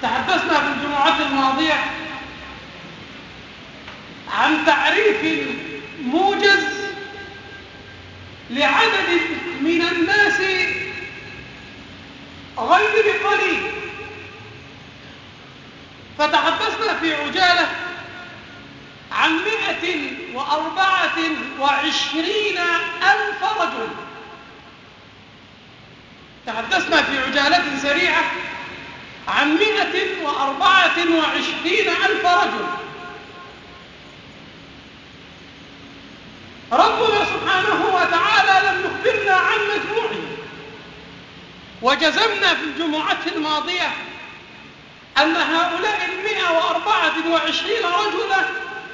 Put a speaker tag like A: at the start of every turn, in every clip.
A: تحدثنا في الجمعة الماضية عن تعريف موجز لعدد من الناس غير قليل، فتحدثنا في عجالة عن 124,000 رجل. تحدثنا في عجالة سريعة عن 124,000 رجل. ربنا سبحانه وتعالى لم يخبرنا عن مجموعهم، وجزمنا في الجمعة الماضية أن هؤلاء 124 رجلا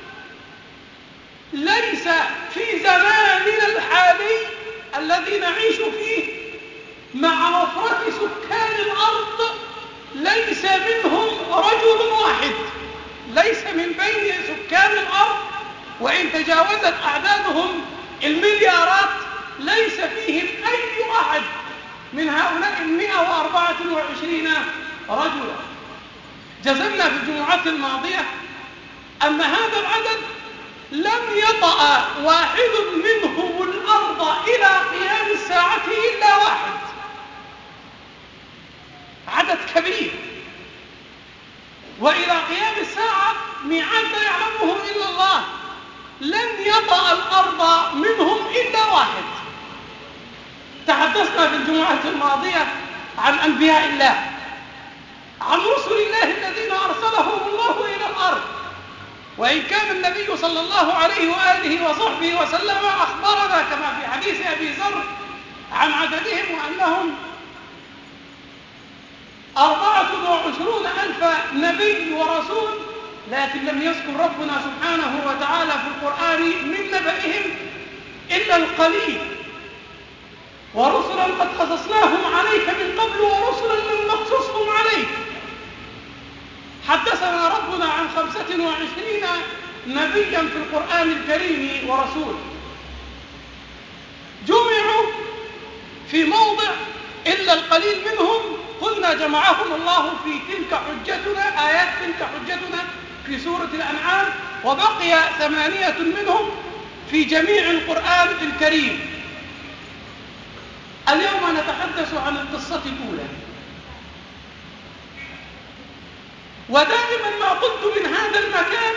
A: ليس في زماننا الحالي الذي نعيش فيه مع وفرة سكان الأرض ليس منهم رجل واحد، ليس من بين سكان الأرض وإن تجاوزت أعدادهم المليارات ليس فيهم أي أحد من هؤلاء 124 رجلا. جزمنا في الجمعة الماضية أن هذا العدد لم يطأ واحد منهم الأرض إلى قيام الساعة إلا واحد، عدد كبير، وإلى قيام الساعة ميعاد لا يعلمه إلا الله، لن يطأ الأرض منهم إلا واحد. تحدثنا في الجمعة الماضية عن أنبياء الله، عن رسل الله الذين أرسلهم الله إلى الأرض، وإن كان النبي صلى الله عليه وآله وصحبه وسلم أخبرنا كما في حديث أبي ذر عن عددهم وأنهم 24,000 نبي ورسول، لكن لم يذكر ربنا سبحانه وتعالى في القرآن من نبئهم إلا القليل. ورسلا قد قصصناهم عليك من قبل ورسلا لم نقصصهم عليك. حدثنا ربنا عن 25 نبيا في القرآن الكريم ورسول، جمعوا في موضع إلا القليل منهم قلنا جمعهم الله في تلك حجتنا، آيات تلك حجتنا في سورة الأنعام، وبقي 8 منهم في جميع القرآن الكريم. اليوم نتحدث عن القصة الأولى، ودائما ما قلت من هذا المكان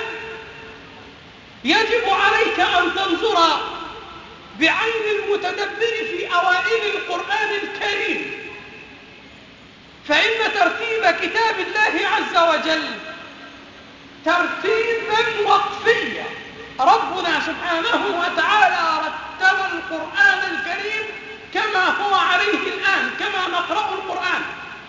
A: يجب عليك أن تنظر بعين المتدبر في أوائل القرآن الكريم، فإن ترتيب كتاب الله عز وجل ترتيبا وقفيا. ربنا سبحانه وتعالى رتب القرآن الكريم كما هو عليه الآن، كما نقرأ القرآن.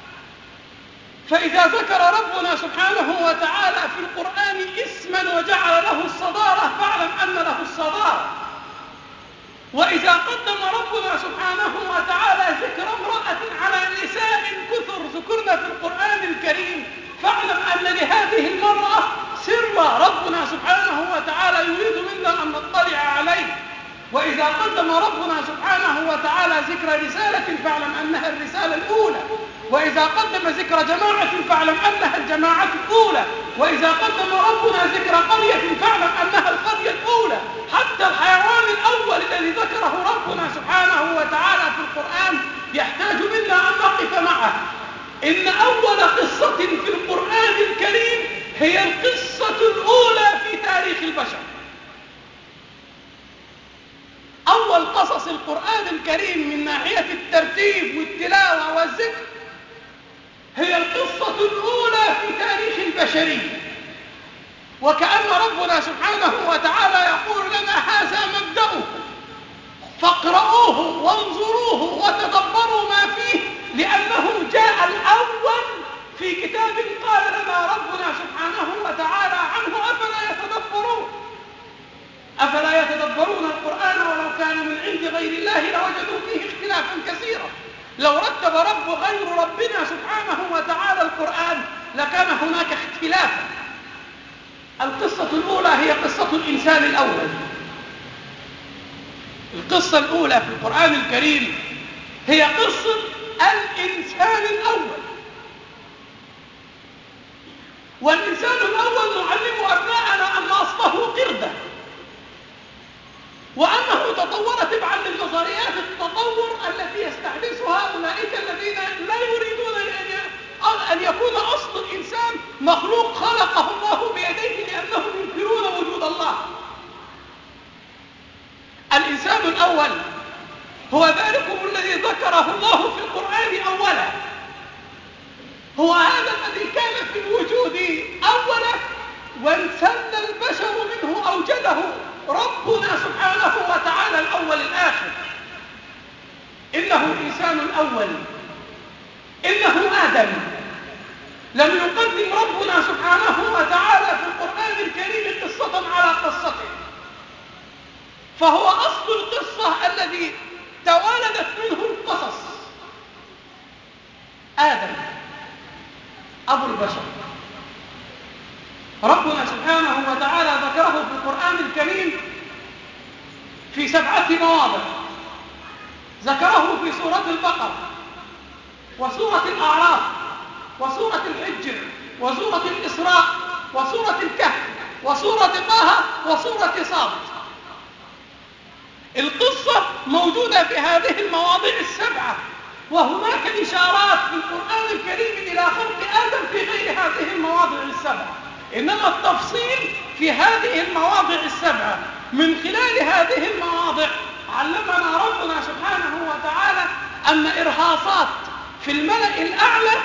A: فإذا ذكر ربنا سبحانه وتعالى في القرآن اسما وجعل له الصدارة فاعلم أن له الصدارة. وإذا قدم ربنا سبحانه وتعالى ذكر امرأة على نساء كثر ذكرنا في القرآن الكريم فاعلم أن لهذه المرأة سر ربنا سبحانه وتعالى يريد منا أن نطلع عليه. وإذا قدم ربنا سبحانه وتعالى ذكر رسالة فاعلم أنها الرسالة الأولى، وإذا قدم ذكر جماعة فاعلم أنها الجماعة الأولى، وإذا قدم ربنا ذكر قرية فاعلم أنها القرية الأولى. حتى الحيوان الأول الذي ذكره ربنا سبحانه وتعالى في القرآن يحتاج منا أن نقف معه. إن أول قصة في القرآن الكريم هي القصة الأولى في تاريخ البشر. أول قصص القرآن الكريم من ناحية الترتيب والتلاوة والذكر هي القصة الأولى في تاريخ البشرية، وكأن ربنا سبحانه وتعالى يقول لنا هذا مبدأه فاقرؤوه وانظروه وتدبروا ما فيه، لأنه جاء الأول في كتاب قال لنا ربنا سبحانه وتعالى عنه أفلا يتدبرون القرآن ولو كان من عند غير الله لوجدوا فيه اختلافا كثيرا. لو رتب غير ربنا سبحانه وتعالى القرآن لكان هناك اختلافا. القصة الأولى هي قصة الإنسان الأول. القصة الأولى في القرآن الكريم هي قصة الإنسان الأول. والإنسان الأول نعلم أبناءنا أن أصله قردة، وأنه تطور تبعا للنظريات التطور التي يستحدثها أولئك الذين لا يريدون أن يكون أصل الإنسان مخلوق خلقه الله بيديه، لأنهم ينكرون وجود الله. الإنسان الأول هو ذلكم الذي ذكره الله في القرآن أولا، هو هذا الذي كان في الوجود أولا وانسل البشر منه، أوجده ربنا سبحانه وتعالى الأول الآخر. إنه الإنسان الأول، إنه آدم. لم يقدم ربنا سبحانه وتعالى في القرآن الكريم قصة على قصته، فهو أصل القصة الذي توالدت منه القصص. آدم أبو البشر، ربنا سبحانه وتعالى ذكره في القرآن الكريم في 7 مواضع. ذكره في سورة البقرة وسورة الأعراف وسورة الحجر وسورة الإسراء وسورة الكهف وسورة طه وسورة صاد. القصة موجودة في هذه المواضع 7، وهناك إشارات في القرآن الكريم إلى خلق آدم في غير هذه المواضع 7، إنما التفصيل في هذه المواضع 7. من خلال هذه المواضع علمنا ربنا سبحانه وتعالى أن إرهاصات في الملأ الأعلى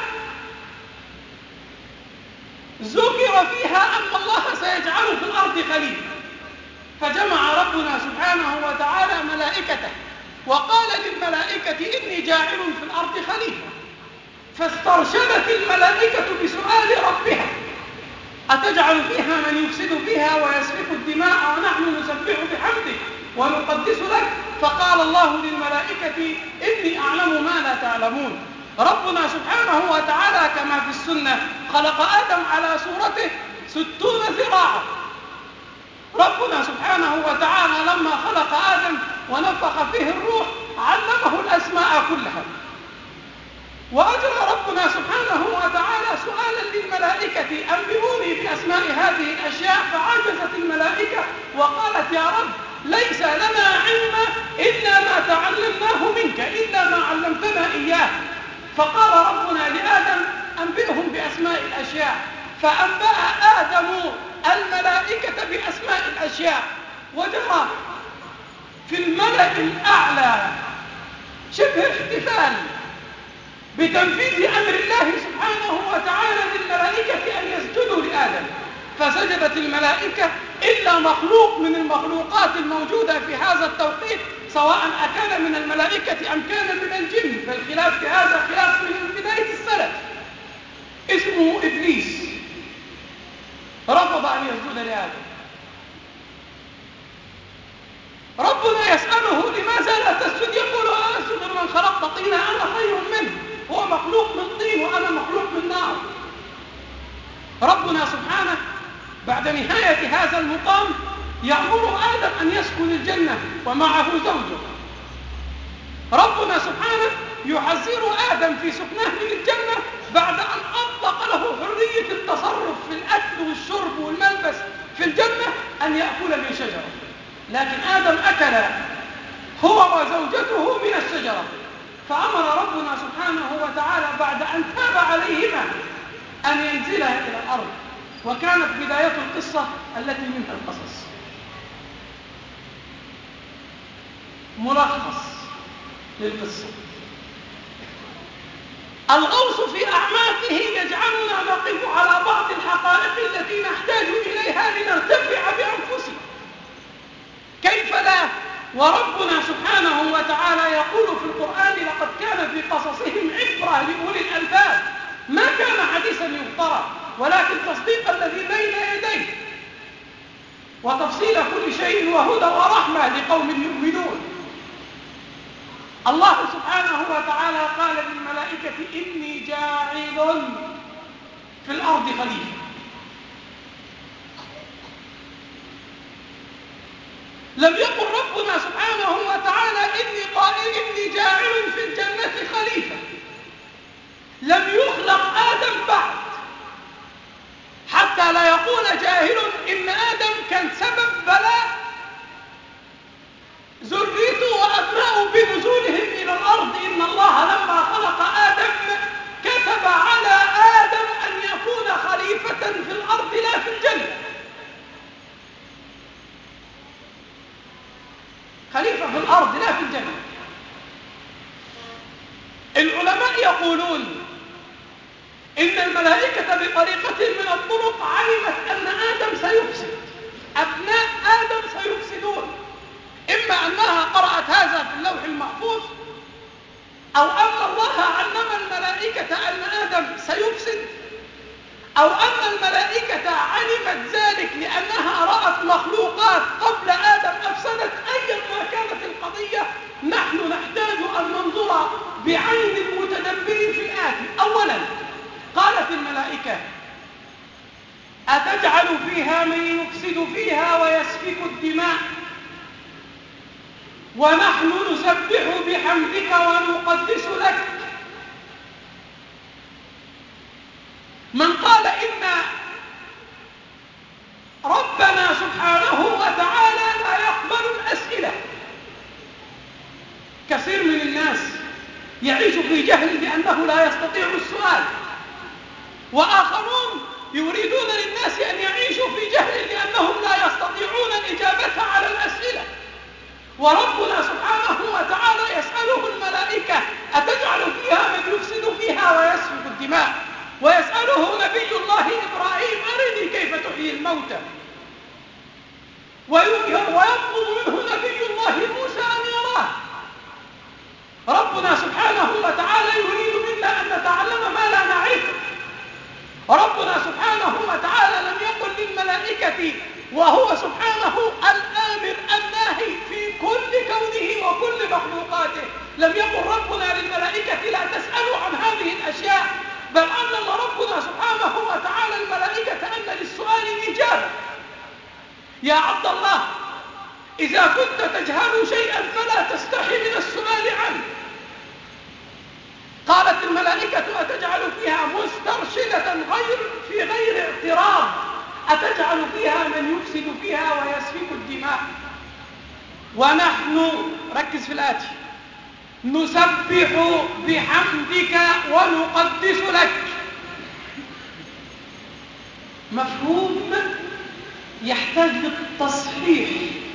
A: ذكر فيها أن الله سيجعل في الأرض خليفة، فجمع ربنا سبحانه وتعالى ملائكته وقال للملائكة إني جاعل في الأرض خليفة، فاسترشدت الملائكة بسؤال ربها أتجعل فيها من يفسد فيها ويسفك الدماء ونحن نسبح بحمده ونقدس لك؟ فقال الله للملائكة إني أعلم ما لا تعلمون. ربنا سبحانه وتعالى كما في السنة خلق آدم على صورته 60 ذراعا. ربنا سبحانه وتعالى لما خلق آدم ونفخ فيه الروح علمه الأسماء كلها، وأجرى ربنا سبحانه وتعالى سؤالا للملائكة أنبئوني بأسماء هذه الأشياء، فعجزت الملائكة وقالت يا رب ليس لنا علم إلا ما تعلمناه منك إلا ما علمتنا إياه. فقال ربنا لآدم أنبئهم بأسماء الأشياء، فأنبأ آدم الملائكة بأسماء الأشياء، وجرى في الملأ الأعلى شبه احتفال بتنفيذ أمر الله سبحانه وتعالى للملائكة أن يسجدوا لآدم، فسجدت الملائكة إلا مخلوق من المخلوقات الموجودة في هذا التوقيت، سواء أكان من الملائكة أم كان من الجن، فالخلاف في هذا خلاف من بداية السلف، اسمه إبليس، رفض أن يسجد لآدم. ربنا يسأله لماذا لا تسجد؟ يقول أنا أسجد لمن خلقت طينا، أنا خير منه، هو مخلوق من طين وأنا مخلوق من نار. ربنا سبحانه بعد نهاية هذا المقام يأمر آدم أن يسكن الجنة ومعه زوجه. ربنا سبحانه يحذر آدم في سكنه من الجنة بعد أن أطلق له حرية التصرف في الأكل والشرب والملبس في الجنة أن يأكل من شجرة، لكن آدم أكل هو وزوجته من الشجرة، فأمر ربنا سبحانه وتعالى بعد أن تاب عليهما أن ينزلها إلى الأرض، وكانت بداية القصة التي منها القصص. ملخص للقصة: الغوص في أعماقه يجعلنا نقف على بعض الحقائق التي نحتاج إليها لنرتفع بأنفسنا. كيف لا؟ وربنا سبحانه وتعالى يقول في القرآن لقد كان في قصصهم عبرة لأولي الألباب، ما كان حديثا يفترى ولكن تصديق الذي بين يديه وتفصيل كل شيء وهدى ورحمة لقوم يؤمنون. الله سبحانه وتعالى قال للملائكة إني جاعل في الأرض خليفة. لم يقل ربنا سبحانه وتعالى إني جاعل في الجنة خليفة. لم يخلق آدم بعد يقولون إن الملائكة بطريقة من الطرق علمت أن آدم سيفسد، أبناء آدم سيفسدون، إما أنها قرأت هذا في اللوح المحفوظ، أو أن الله علم الملائكة أن آدم سيفسد، أو أن الملائكة علمت ذلك لأنها رأت مخلوقات قبل آدم أفسدت. أيا ما كانت القضية، نحن نحتاج أن ننظر بعين المتدبرين في الآتي. أولا، قالت الملائكة: أتجعل فيها من يفسد فيها ويسفك الدماء ونحن نسبح بحمدك ونقدس لك؟ من قال إن ربنا سبحانه وتعالى لا يقبل الأسئلة. كثير من الناس يعيش في جهل لأنه لا يستطيع السؤال، وآخرون يريدون للناس أن يعيشوا في جهل لأنهم لا يستطيعون الإجابة على الأسئلة. وربنا سبحانه وتعالى يسأله الملائكة: أتجعل فيها من يفسد فيها ويسفك الدماء؟ ويسأله نبي الله إبراهيم: أرني كيف تحيي الموتى؟ ويطلب منه نبي الله موسى أن يراه. ربنا سبحانه وتعالى يريد منا أن نتعلم ما لا نعرفه. ربنا سبحانه وتعالى لم يقل للملائكة وهو سبحانه الآمر الناهي في كل كونه وكل مخلوقاته، لم يقل ربنا للملائكة لا تسألوا عن هذه الأشياء، بل علم ربنا سبحانه وتعالى الملائكة أن للسؤال إجابة. يا عبد الله، إذا كنت تجهل شيئا فلا تستحي من السؤال عنه. قالت الملائكة: أتجعل فيها مسترشدة في غير اعتراض، أتجعل فيها من يفسد فيها ويسفك الدماء ونحن، ركز في الآتي، نسبح بحمدك ونقدس لك. مفهوم يحتاج للتصحيح،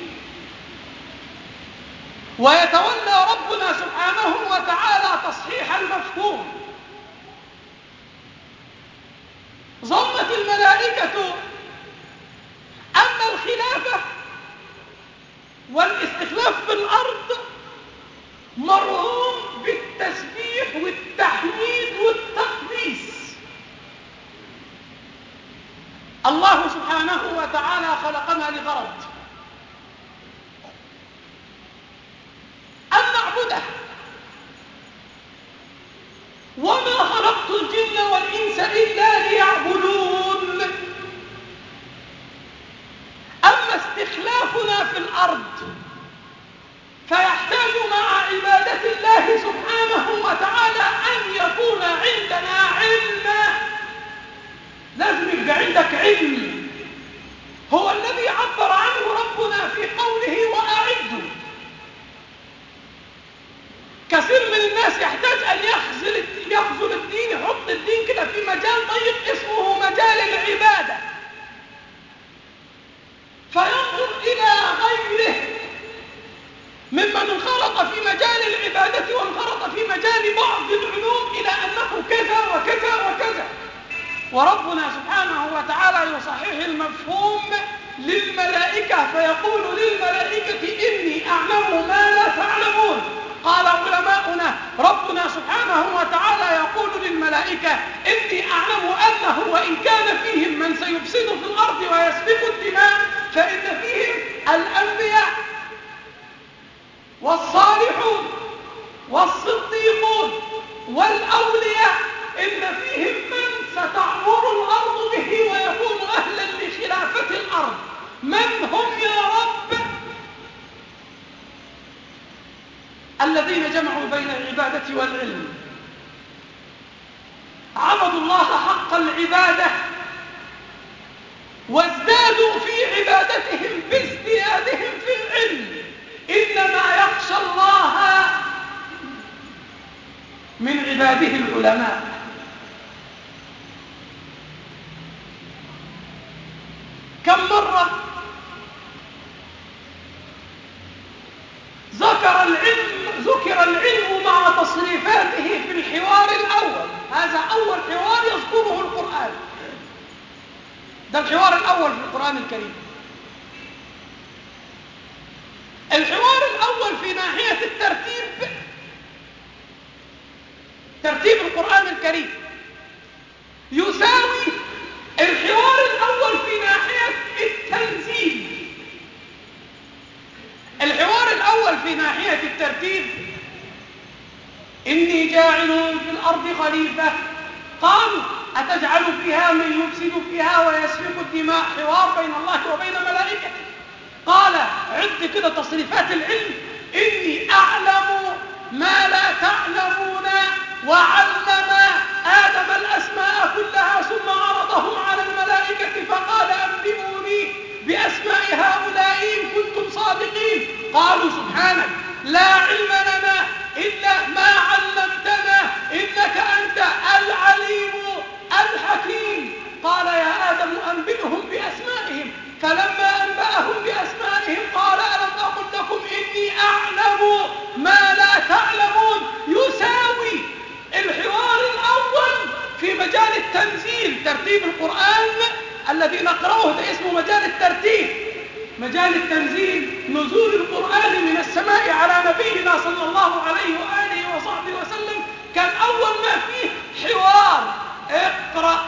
A: ويتولى ربنا سبحانه وتعالى تصحيح المفهوم. ظنت الملائكة أن الخلافة والاستخلاف في الأرض مرهون بالتسبيح والتحميد والتقديس. الله سبحانه وتعالى خلقنا لغرض: أن نعبده. وما خلقت الجن والإنس إلا ليعبدون. أما استخلافنا في الأرض فيحتاج مع عبادة الله سبحانه وتعالى أن يكون عندنا علم. لازم يبقى عندك علم، هو الذي عبر عنه ربنا في قوله: وأعدوا. كثير من الناس يحتاج أن يخزل الدين، يحط الدين كده في مجال ضيق اسمه مجال العبادة، فينظر إلى غيره ممن انخرط في مجال العبادة وانخرط في مجال بعض العلوم إلى أنه كذا وكذا وكذا. وربنا سبحانه وتعالى يصحح المفهوم للملائكة فيقول للملائكة: إني أعلم ما لا تعلمون. قال علماؤنا: ربنا سبحانه وتعالى يقول للملائكة: إني أعلم أنه وإن كان فيهم من سيفسد في الأرض ويسفك الدماء فإن فيهم الأنبياء والصالحون والصديقون والأولياء، إن فيهم من ستعمر الأرض به ويكون أهلا لخلافة الأرض. من هم يا رب؟ الذين جمعوا بين العبادة والعلم، عبدوا الله حق العبادة وازدادوا في عبادتهم بازديادهم في العلم. إنما يخشى الله من عباده العلماء. كم مرة ذكر العلم مع تصريفاته في الحوار الأول في القرآن الكريم. الحوار الأول في ناحية الترتيب، ترتيب القرآن الكريم، يساوي الحوار الأول في ناحية التنزيل. الحوار الأول في ناحية الترتيب: إني جاعل في الأرض خليفة. قالوا أتجعل فيها من يفسد فيها ويسفك الدماء؟ حوار بين الله وبين ملائكته. قال عد كده تصريفات العلم: إني أعلم ما لا تعلمون، وعلم آدم الأسماء كلها ثم عرضهم على الملائكة فقال أنبئوني بأسماء هؤلاء إن كنتم صادقين. قالوا سبحانك لا علم لنا إلا ما علمتنا إنك أنت العليم الحكيم. قال يا آدم أنبئهم بأسمائهم، فلما أنبأهم بأسمائهم قال ألم أقل لكم إني أعلم ما لا تعلمون. يساوي الحوار الأول في مجال التنزيل، ترتيب القرآن الذي نقرأه ده اسمه مجال الترتيب. مجال التنزيل نزول القرآن من السماء على نبينا صلى الله عليه وآله وصحبه وسلم، كان أول ما فيه حوار اقرأ.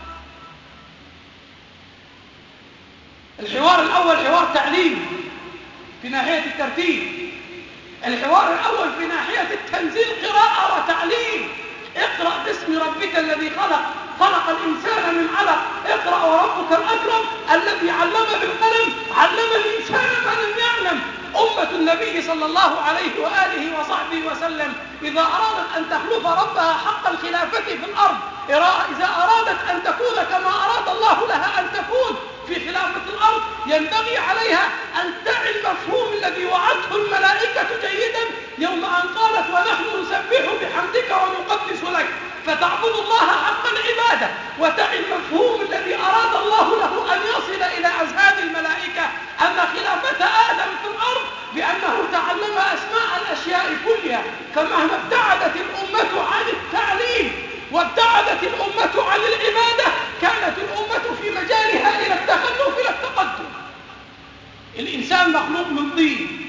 A: الحوار الأول حوار تعليم في ناحية الترتيب. الحوار الأول في ناحية التنزيل قراءة وتعليم. اقرأ باسم ربك الذي خلق، خلق الإنسان من علق. اقرأ وربك الأكرم الذي علم بالقلم، علم الإنسان ما لم يعلم. أمة النبي صلى الله عليه وآله وصحبه وسلم إذا أرادت أن تخلف ربها حق الخلافة في الأرض، إذا أرادت أن تكون كما أراد الله لها أن تكون في خلافة الأرض، ينبغي عليها أن تعي المفهوم الذي وعته الملائكة جيدا يوم أن قالت ونحن نسبح بحمدك ونقدس لك، فتعبد الله حق العبادة وتعي المفهوم الذي أراد الله له أن يصل إلى أذهان الملائكة، أن خلافة آدم في الأرض بأنه تعلم أسماء الأشياء كلها. فمهما ابتعدت الأمة عن التعليم وابتعدت الأمة عن العبادة، كانت الأمة في مجالها إلى التخلف إلى التقدم. الإنسان مخلوق من طين،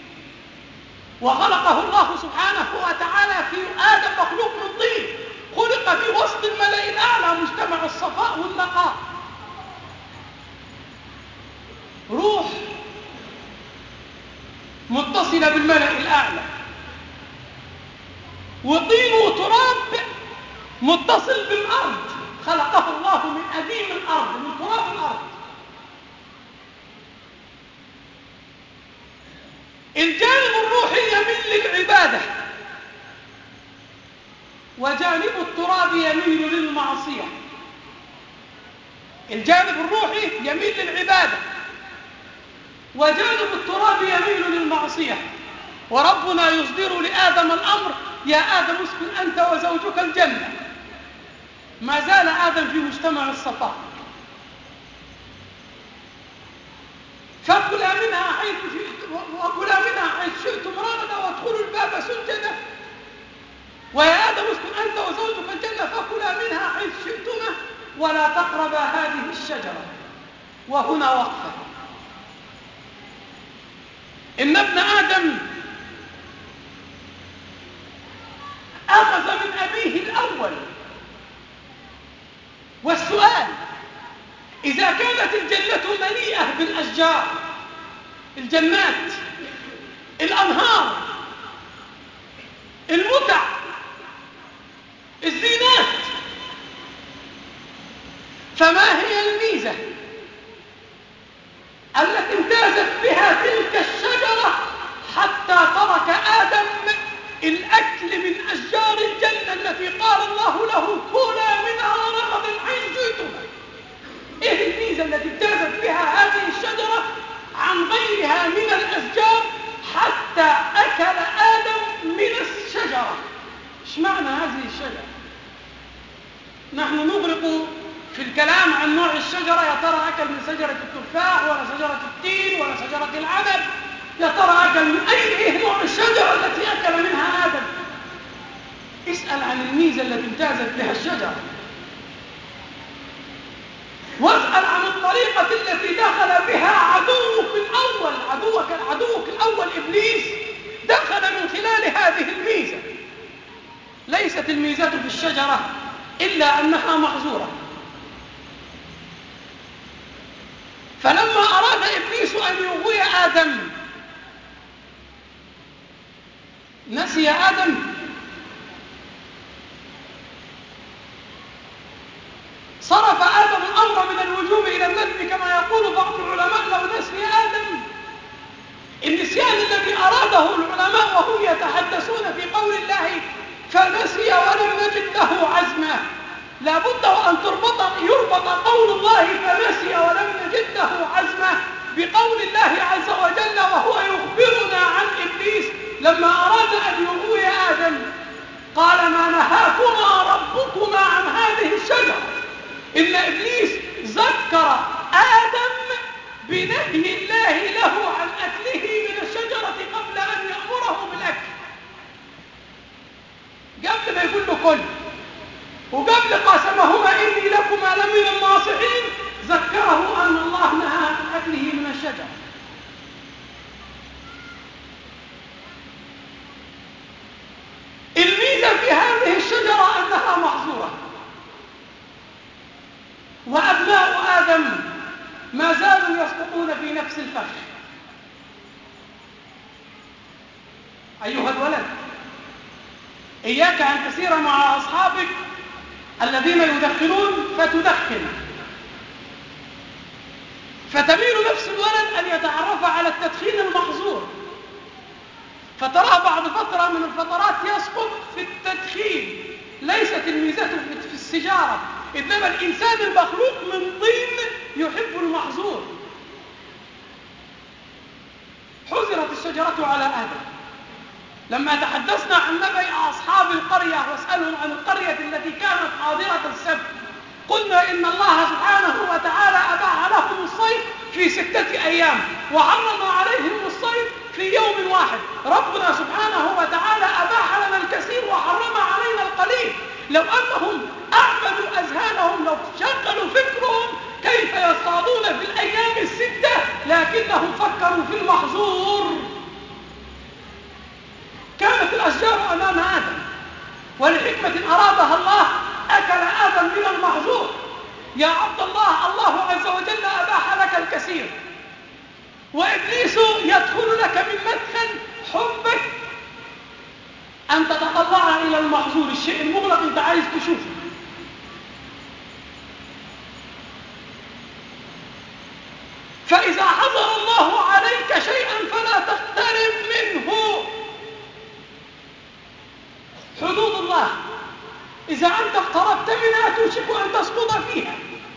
A: وخلقه الله سبحانه وتعالى في آدم مخلوق من طين، خلق في وسط الملأ الأعلى مجتمع الصفاء والنقاء. روح متصلة بالملأ الأعلى، وطين وتراب متصل بالأرض، خلقه الله من أديم الأرض، من تراب الأرض. الجانب الروحي يميل للعبادة، وجانب التراب يميل للمعصية. الجانب الروحي يميل للعبادة، وجانب التراب يميل للمعصية. وربنا يصدر لآدم الأمر: يا آدم اسكن أنت وزوجك الجنة. ما زال آدم في مجتمع الصفاء، فكلا منها حيث شئتم رغدا وادخلوا الباب سجدا. ويا آدم اسكن أنت وزوجك الجنة فكلا منها حيث شئتما ولا تقربا هذه الشجرة. وهنا وقفة. إن ابن آدم أخذ من أبيه الأول. والسؤال: إذا كانت الجنة مليئة بالأشجار، الجنات، الأنهار، المتع، الزينات، فما هي الميزة التي امتازت بها تلك الشجرة حتى ترك آدم الأكل من أشجار الجنة التي قال الله له كلا منها رغدا حيث شئتما؟ إيه الميزة التي امتازت بها هذه الشجرة عن غيرها من الأشجار حتى أكل آدم من الشجرة؟ إيش معنى هذه الشجرة؟ نحن نغرق في الكلام عن نوع الشجرة. يا ترى أكل من شجرة التفاح ولا شجرة التين ولا شجرة العنب؟ يا ترى أكل من أي نوع الشجرة التي أكل منها آدم؟ اسأل عن الميزة التي امتازت بها الشجرة، واسأل عن الطريقة بالطريقة التي دخل بها عدوك الأول إبليس، دخل من خلال هذه الميزة. ليست الميزة في الشجرة إلا أنها محظورة. فلما أراد إبليس أن يغوي آدم، نسي آدم، صرف آدم الأمر من الوجوب إلى الندب كما يقول بعض العلماء لو نسي آدم. النسيان الذي أراده العلماء وهم يتحدثون في قول الله فنسي ولم نجد له عزما، لابد أن يربط قول الله فنسي ولم نجد له عزما بقول الله عز وجل وهو يخبرنا عن إبليس لما أراد أن يغوي آدم، قال ما نهاكما ربكما عن هذه الشجرة. إن إبليس ذكر آدم بنهي الله له عن أكله من الشجرة قبل أن يأمره بالأكل، قبل ما يقول له كل، وقبل قاسمهما إني لكما لمن الناصحين ذكره أن الله نهى عن أكله من الشجرة. الميزة في هذه الشجرة أنها محظورة، وأبناء آدم ما زالوا يسقطون في نفس الفخ. أيها الولد، إياك أن تسير مع أصحابك الذين يدخنون فتدخن، فتميل نفس الولد أن يتعرف على التدخين المحظور، فتراه بعد فترة من الفترات يسقط في التدخين. ليست الميزة في السجارة، إنما الإنسان المخلوق من طين يحب المحظور. حذرت الشجرة على آدم. لما تحدثنا عن نبأ أصحاب القرية واسألهم عن القرية التي كانت حاضرة السبت، قلنا إن الله سبحانه وتعالى أباح لهم الصيد في 6 أيام وحرم عليهم الصيد في يوم واحد. ربنا سبحانه وتعالى أباح لنا الكثير وحرم علينا القليل. لو أنهم أعملوا أذهانهم، لو شغلوا فكرهم كيف يصطادون في الأيام 6، لكنهم فكروا في المحظور. كانت الأشجار أمام آدم، ولحكمة أرادها الله أكل آدم من المحظور. يا عبد الله، الله عز وجل أباح لك الكثير، وإبليس يدخل لك من مدخل حبك أن تتطلع إلى المحظور، الشيء المغلق أنت عايز تشوفه. فإذا حظر الله عليك شيئا فلا تقترب منه. حدود الله إذا أنت اقتربت منها توشك أن تسقط فيها.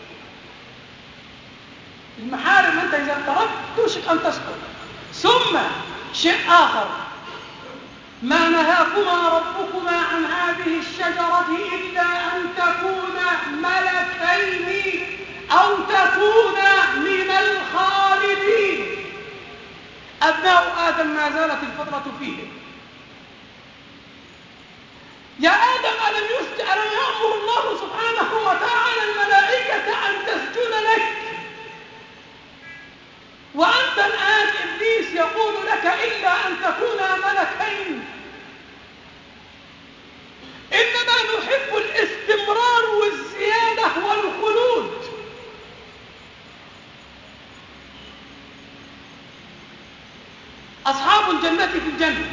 A: المحارم أنت إذا اقتربت توشك أن تسقط. ثم شيء آخر، ما نهاكما ربكما عن هذه الشجرة إلا أن تكونا ملكين أو تكونا من الخالدين. أبناء آدم ما زالت الفطرة فيهم. يا آدم، ألم يأمر الله سبحانه وتعالى الملائكة أن تسجد لك؟ وأنت الآن إبليس يقول لك إلا أن تكونا ملكين. إنما نحب الاستمرار والزيادة والخلود. أصحاب الجنة في الجنة،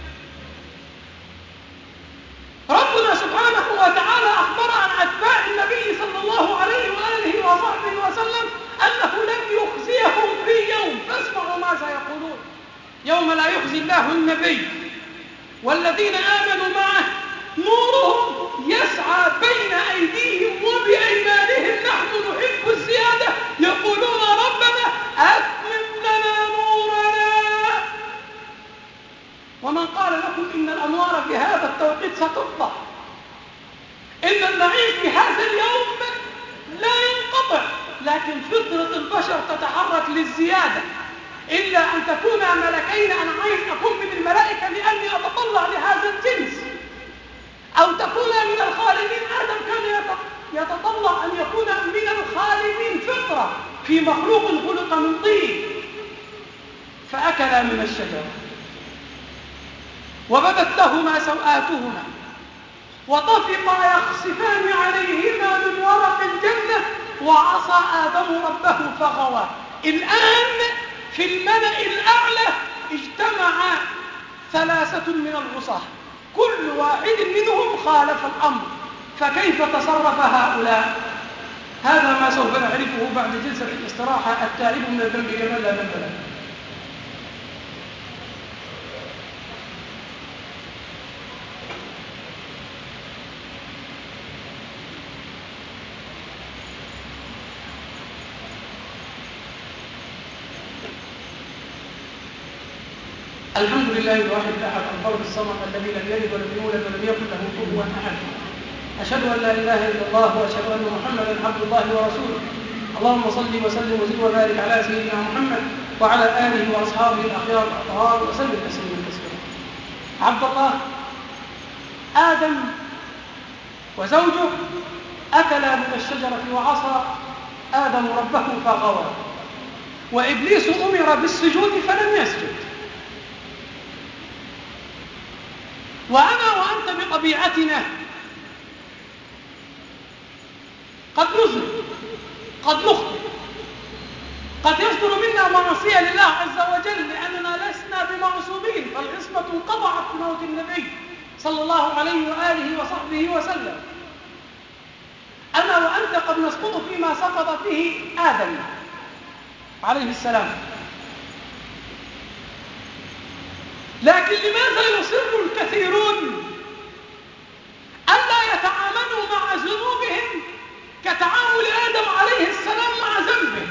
A: ربنا سبحانه وتعالى أخبر عن أتباع النبي صلى الله عليه وآله وصحبه وسلم أنه لم يخزيهم في يوم. فاسمعوا ماذا يقولون: يوم لا يخزي الله النبي والذين آمنوا معه نورهم يسعى بين أيديهم وبأيمانهم نحن نحب الزيادة يقولون ربنا أتمم لنا نورنا. ومن قال لكم إن الأنوار في هذا التوقيت ستطفأ؟ إن النعيم في هذا اليوم لا ينقطع، لكن فطرة البشر تتحرك للزيادة. إلا أن تكونا ملكين، أنا عايز أكون من الملائكة لأني أتطلع لهذا الجنس، أو تكونا من الخالدين. آدم كان يتطلع أن يكون من الخالدين، فطرة في مخلوق خلق من طين، فأكلا من الشجرة وبدت لهما سوآتهما وطفقا يخصفان عليهما من ورق الجنة وعصى آدم ربه فغوى. الآن في الملأ الأعلى اجتمع 3 من العصاة، كل واحد منهم خالف الأمر، فكيف تصرف هؤلاء؟ هذا ما سوف نعرفه بعد جلسة الاستراحة. التائب من الذنب كمن لا ذنب له. الحمد لله الواحد الأحد الفرد الصمد الذي لم يلد ولم يولد ولم يكن له كفوا أحد. أشهد أن لا إله إلا الله وأشهد أن محمدا عبد الله ورسوله. اللهم صل وسلم وزد وبارك على سيدنا محمد وعلى آله وأصحابه الأخيار الأطهار وسلم تسليما كثيرا. عبد الله، آدم وزوجه أكلا من الشجرة وعصى آدم ربه فغوى، وإبليس أمر بالسجود فلم يسجد. وأنا وأنت بطبيعتنا قد نذنب، قد نخطئ، قد يصدر منا معصية لله عز وجل، لأننا لسنا بمعصومين، فالعصمة انقطعت بموت النبي صلى الله عليه وآله وصحبه وسلم. أنا وأنت قد نسقط فيما سقط فيه آدم عليه السلام. لكن لماذا يصر الكثيرون ألا يتعاملوا مع ذنوبهم كتعامل آدم عليه السلام مع ذنبه،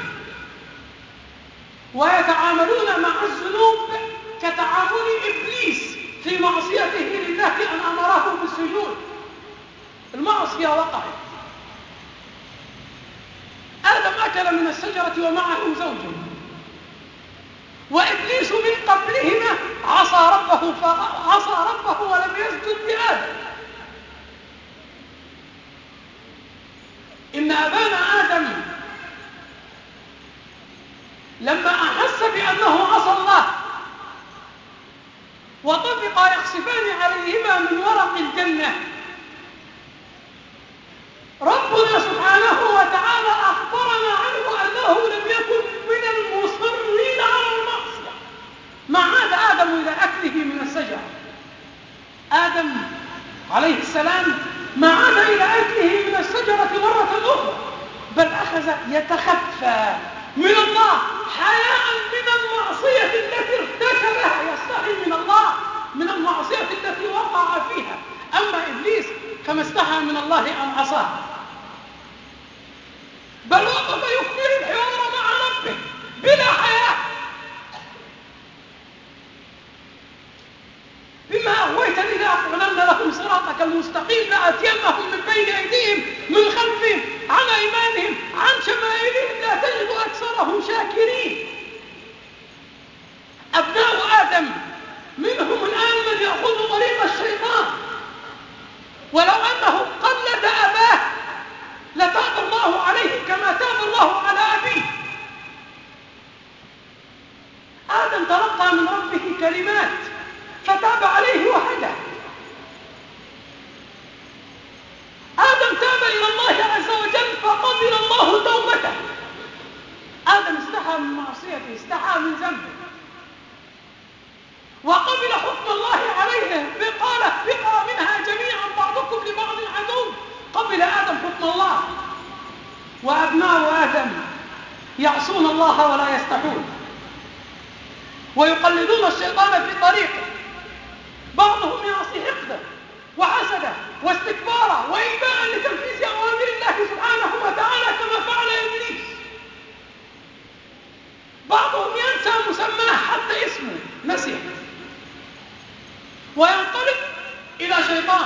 A: ويتعاملون مع الذنوب كتعامل إبليس في معصيته لله أن أمره بالسجود؟ المعصية وقعت، آدم أكل من الشجرة ومعه زوجه، وإبليس من قبلهما عصى ربه ولم يسجد لآدم. إن أبانا آدم لما أحس بأنه عصى الله وطفقا يخصفان عليهما من ورق الجنة، ربنا سبحانه وتعالى أخبرنا عنه أنه لم يكن من المصرين على المعصية، ما عاد آدم إلى أكله من الشجرة. آدم عليه السلام ما عاد إلى أكله من الشجرة مرة أخرى، بل أخذ يتخفى من الله حياء من المعصية التي ارتكبها، يستحي من الله من المعصية التي وقع فيها. أما إبليس فما استحى من الله أن عصاه، بل وقف يكمل الحوار مع ربه بلا حياء. بما أغويتني لأقعدن لهم صراطك المستقيم لآتينهم من بين أيديهم من خلفهم عن أيمانهم عن شمائلهم لا تجد أكثرهم شاكرين. أبناء آدم منهم الآن من يأخذ طريق الشيطان، ولو أنه قلد أباه لتاب الله عليه كما تاب الله على أبيه. آدم تلقى من ربه كلمات فتاب عليه وهدى. آدم تاب إلى الله عز وجل فقبل الله توبته. آدم استحى من معصيته، استحى من ذنبه، وقبل حكم الله عليه فقال اهبطا منها جميعا بعضكم لبعض عدو. قبل آدم حكم الله. وأبناء آدم يعصون الله ولا يستحون، ويقلدون الشيطان في طريقه. بعضهم يعصي حقدا وحسدا واستكبارا وإباء لتنفيذ أوامر الله سبحانه وتعالى كما فعل إبليس. بعضهم ينسى مسماه حتى اسمه نسيه وينطلق إلى شيطان.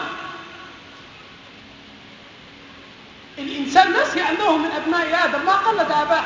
A: الإنسان نسي أنه من أبناء آدم، ما قلد أباه،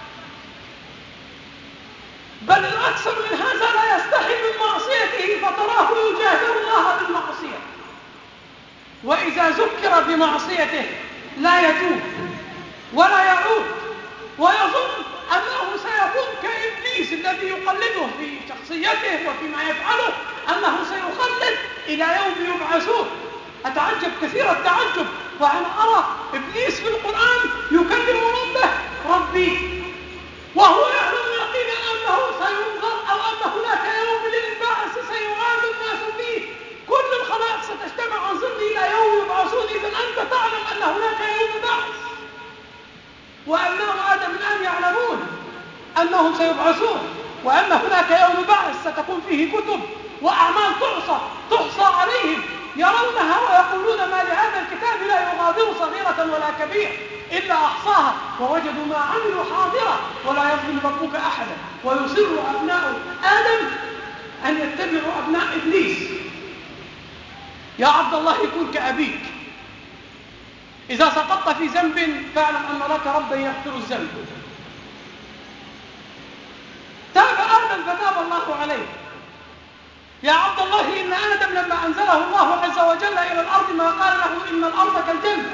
A: بل الأكثر من هذا لا يستحي من معصيته فتراه يجاهر الله بالمعصية، وإذا ذكر بمعصيته لا يتوب ولا يعود، ويظن أنه سيكون كإبليس الذي يقلده في شخصيته وفيما يفعله، أنه سيخلد إلى يوم يبعثون. أتعجب كثير التعجب وأنا أرى إبليس في القرآن يكلم ربه ربي، وهو يعلم يقينا أنه سينظر أو أن هناك يوم للبعث سيعاد الناس فيه، كل الخلائق ستجتمع أنظرني إلى يوم يبعثون. إذا أنت تعلم أن هناك يوم بعث، وأبناء آدم الآن يعلمون أنهم سيبعثون، وأن هناك يوم بعث ستكون فيه كتب وأعمال تحصى عليهم، يرونها ويقولون ما لهذا الكتاب لا يغادر صغيرة ولا كبيرة إلا أحصاها ووجدوا ما عملوا حاضرة ولا يظلم ربك أحدا. ويصر أبناء آدم أن يتبعوا أبناء إبليس. يا عبد الله كن كأبيك، إذا سقطت في ذنب فاعلم أن لك ربا يغفر الذنب. تاب آدم فتاب الله عليه. يا عبد الله إن آدم لما أنزله الله عز وجل إلى الأرض ما قال له إن الأرض كالجنة،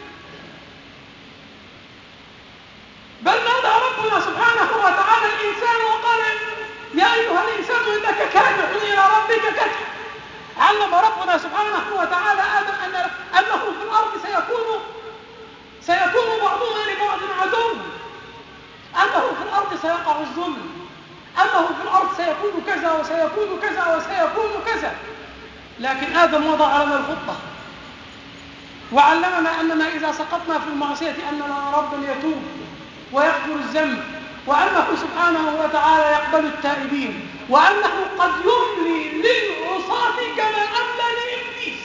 A: بل نادى ربنا سبحانه وتعالى الإنسان وقال يا أيها الإنسان إنك كادح إلى ربك كدحا. علم ربنا سبحانه وتعالى آدم أنه في الأرض سيكون بعضنا لبعض عدو، أنه في الأرض سيقع الظلم، أنه في الأرض سيكون كذا وسيكون كذا وسيكون كذا. لكن آدم وضع لنا الخطة وعلمنا أننا إذا سقطنا في المعصية أن لنا ربا يتوب ويغفر الذنب، وأنه سبحانه وتعالى يقبل التائبين، وأنه قد يملي للعصاة كما أملى لإبليس.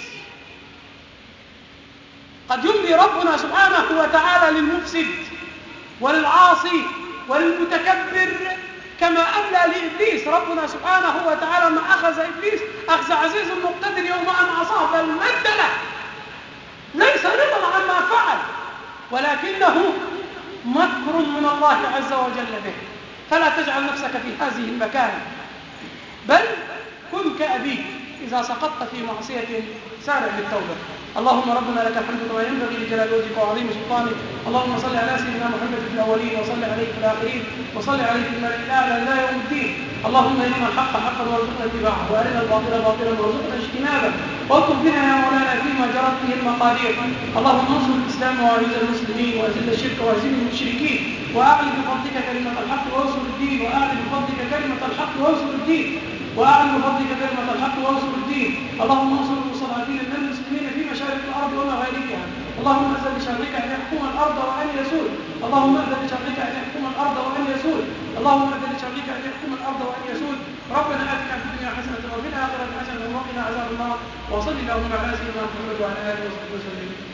A: قد يملي ربنا سبحانه وتعالى للمفسد وللعاصي وللمتكبر كما أملى لإبليس. ربنا سبحانه وتعالى ما أخذ إبليس أخذ عزيز مقتدر يوم أن عصاه، بل مد له، ليس رضا عما فعل ولكنه مكر من الله عز وجل به. فلا تجعل نفسك في هذه المكانة، بل كن كأبيك، إذا سقطت في معصية سارع بالتوبة. اللهم ربنا لك الحمد كما ينبغي لجلال وجهك وعظيم سلطانك. اللهم صل على سيدنا محمد في الأولين وصل عليه في الآخرين وصل عليه في الملأ الأعلى إلى يوم الدين. اللهم ارنا الحق حقا وارزقنا اتباعه، وارنا الباطل باطلا وارزقنا اجتنابه، واكتب بنا يا مولانا فيما جرت به المقادير. اللهم انصر الإسلام وأعز المسلمين وأذل الشرك وأهزم المشركين، وأعل بفضلك كلمة الحق وانصر الدين، وأعل بفضلك كلمة الحق وانصر الدين، وأعل بفضلك كلمة الحق وانصر الدين. اللهم انصر المستضعفين من المسلمين في مشارق الأرض ومغاربها. اللهم أذن لشرك أن يحكم الأرض وأن يسود. اللهم أذن لشرك أن يحكم الأرض وأن يسود. اللهم أذن لشرك أن يحكم الأرض وأن يسود. ربنا آتنا في الدنيا حسنة وفي الآخرة حسنة وقنا عذاب النار. وصل اللهم على سيدنا محمد وعلى آله وصحبه وسلم.